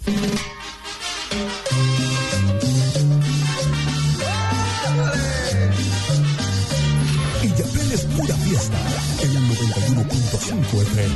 Illapel es pura fiesta en el 91.5 FM.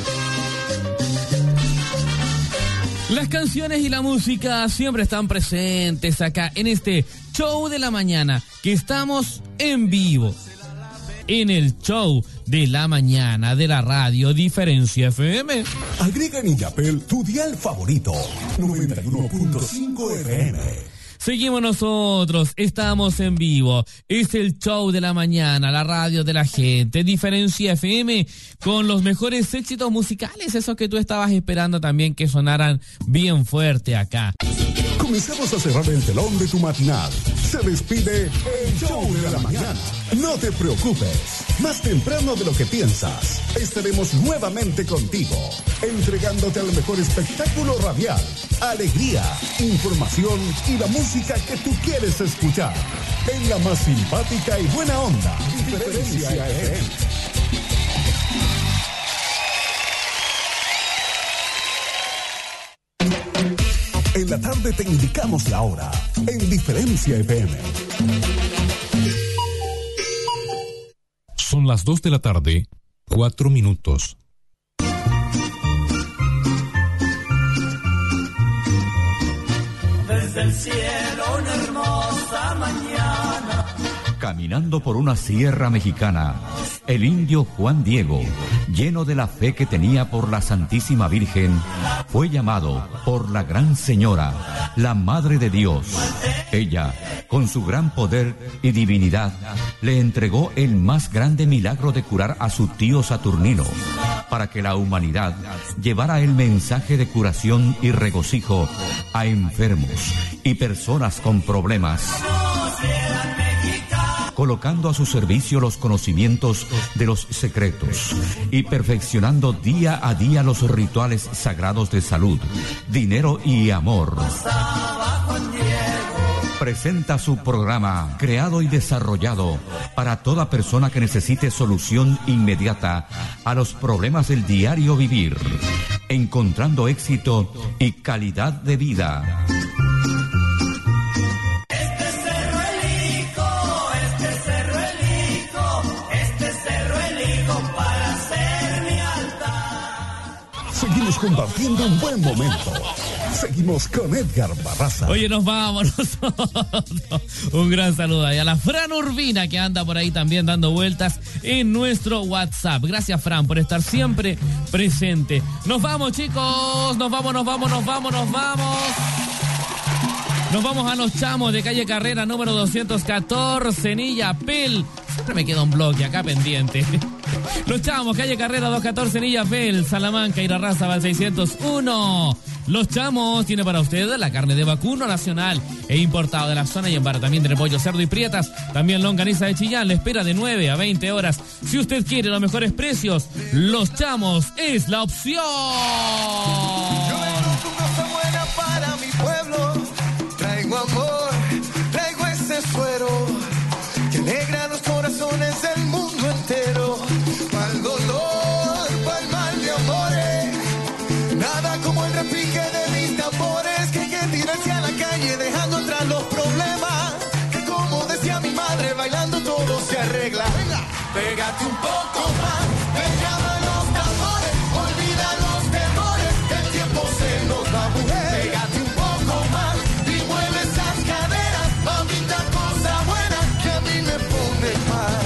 Las canciones y la música siempre están presentes acá en este show de la mañana, que estamos en vivo en el show de la mañana de la radio Diferencia FM. Agrega en Illapel tu dial favorito, 91.5 FM. Seguimos nosotros, estamos en vivo, es el show de la mañana, la radio de la gente, Diferencia FM, con los mejores éxitos musicales, esos que tú estabas esperando también que sonaran bien fuerte acá. Comenzamos a cerrar el telón de tu matinal. Se despide el show de la mañana. No te preocupes, más temprano de lo que piensas, estaremos nuevamente contigo, entregándote el mejor espectáculo radial, alegría, información y la música que tú quieres escuchar. En la más simpática y buena onda, Diferencia FM. En la tarde te indicamos la hora, en Diferencia FM. Son las 2 de la tarde, 4 minutos. Desde el cielo una hermosa mañana. Caminando por una sierra mexicana, el indio Juan Diego, lleno de la fe que tenía por la Santísima Virgen, fue llamado por la Gran Señora, la Madre de Dios. Ella, con su gran poder y divinidad, le entregó el más grande milagro de curar a su tío Saturnino, para que la humanidad llevara el mensaje de curación y regocijo a enfermos y personas con problemas, colocando a su servicio los conocimientos de los secretos y perfeccionando día a día los rituales sagrados de salud, dinero y amor. Presenta su programa, creado y desarrollado para toda persona que necesite solución inmediata a los problemas del diario vivir, encontrando éxito y calidad de vida. Seguimos compartiendo un buen momento. Seguimos con Edgar Barraza. Oye, nos vamos nosotros. Un gran saludo ahí a la Fran Urbina, que anda por ahí también dando vueltas en nuestro WhatsApp. Gracias, Fran, por estar siempre presente. Nos vamos, chicos. Nos vamos. Nos vamos a Los Chamos de calle Carrera, número 214, en Illapel. Siempre me queda un bloque acá pendiente. Los Chamos, calle Carrera 214, en Illapel, Salamanca, Irarrázaval 601. Los Chamos tiene para usted la carne de vacuno nacional e importado de la zona y en bar también de pollo, cerdo y prietas. También longaniza de Chillán, le espera de 9 a 20 horas. Si usted quiere los mejores precios, Los Chamos es la opción. Yo vengo con cosa buena para mi pueblo. Traigo amor, traigo ese suero que alegra los corazones del mundo entero. Pa'l dolor, pa'l mal de amores, nada como el repique de mis tambores, que hay que tirarse a la calle dejando atrás los problemas, que como decía mi madre, bailando todo se arregla. Venga, pégate un poco más, pégame los tambores, olvida los temores, que el tiempo se nos va, mujer. Pégate un poco más y mueve esas caderas, mamita, cosa buena que a mí me pone mal.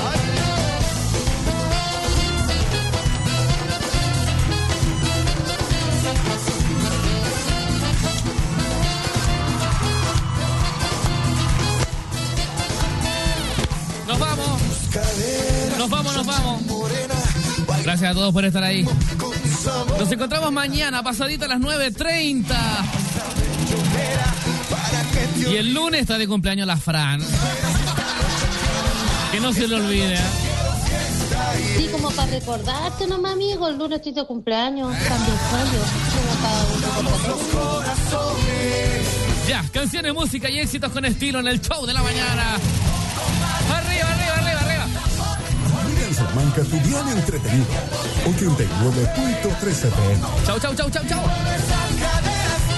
Nos vamos. Gracias a todos por estar ahí. Nos encontramos mañana, pasadito a las 9:30. Y el lunes está de cumpleaños la Fran. Que no se le olvide, ¿eh? Sí, como para recordarte nomás, amigo, el lunes estoy de cumpleaños, cambio el sueño, como cada uno. Ya, canciones, música y éxitos con estilo en el show de la mañana. Arriba. En Salamanca, tu dial entretenido, 89.3 FM. Chau.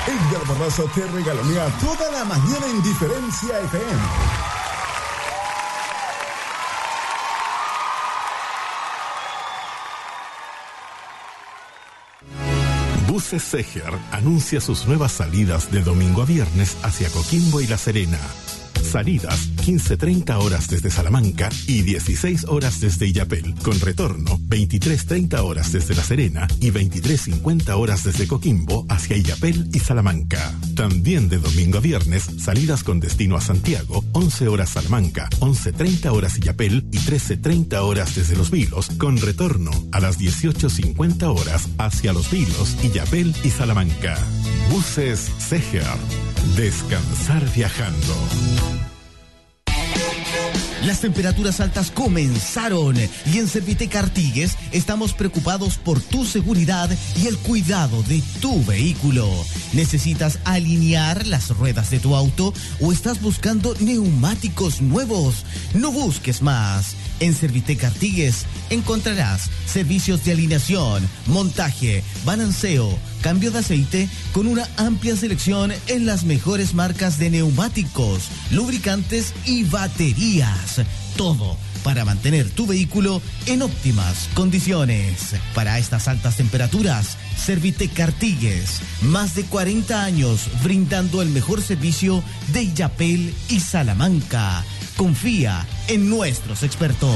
Edgar Barraza te regalonea toda la mañana en Diferencia FM. Buses Seger anuncia sus nuevas salidas de domingo a viernes hacia Coquimbo y La Serena. Salidas 15:30 horas desde Salamanca y 16 horas desde Illapel, con retorno 23:30 horas desde La Serena y 23:50 horas desde Coquimbo hacia Illapel y Salamanca. También de domingo a viernes, salidas con destino a Santiago, 11 horas Salamanca, 11:30 horas Illapel y 13:30 horas desde Los Vilos, con retorno a las 18:50 horas hacia Los Vilos, Illapel y Salamanca. Buses Seger. Descansar viajando. Las temperaturas altas comenzaron y en Servitec Artigues estamos preocupados por tu seguridad y el cuidado de tu vehículo. ¿Necesitas alinear las ruedas de tu auto o estás buscando neumáticos nuevos? No busques más. En Servitec Artigues encontrarás servicios de alineación, montaje, balanceo, cambio de aceite con una amplia selección en las mejores marcas de neumáticos, lubricantes y baterías. Todo para mantener tu vehículo en óptimas condiciones. Para estas altas temperaturas, Servitec Artigues, más de 40 años brindando el mejor servicio de Illapel y Salamanca. Confía en nuestros expertos.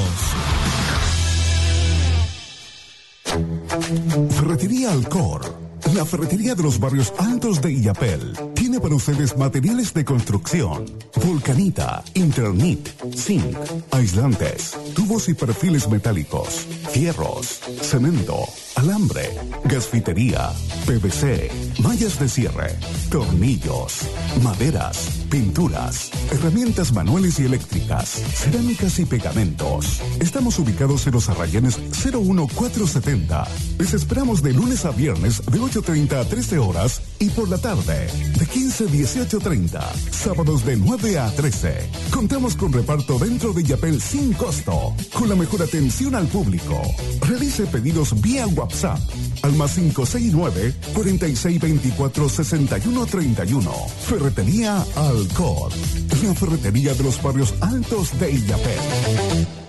Ferretería Alcor, la ferretería de los barrios altos de Illapel, tiene para ustedes materiales de construcción, volcanita, Internit, zinc, aislantes, tubos y perfiles metálicos, fierros, cemento, alambre, gasfitería, PVC, mallas de cierre, tornillos, maderas, pinturas, herramientas manuales y eléctricas, cerámicas y pegamentos. Estamos ubicados en los Arrayanes 01470. Les esperamos de lunes a viernes de 8:30 a 13 horas y por la tarde de 15 a 18:30. Sábados de 9 a 13. Contamos con reparto dentro de Illapel sin costo, con la mejor atención al público. Realice pedidos vía WhatsApp al +569 4624 6131. Ferretería Alcor, la ferretería de los barrios altos de Illapel.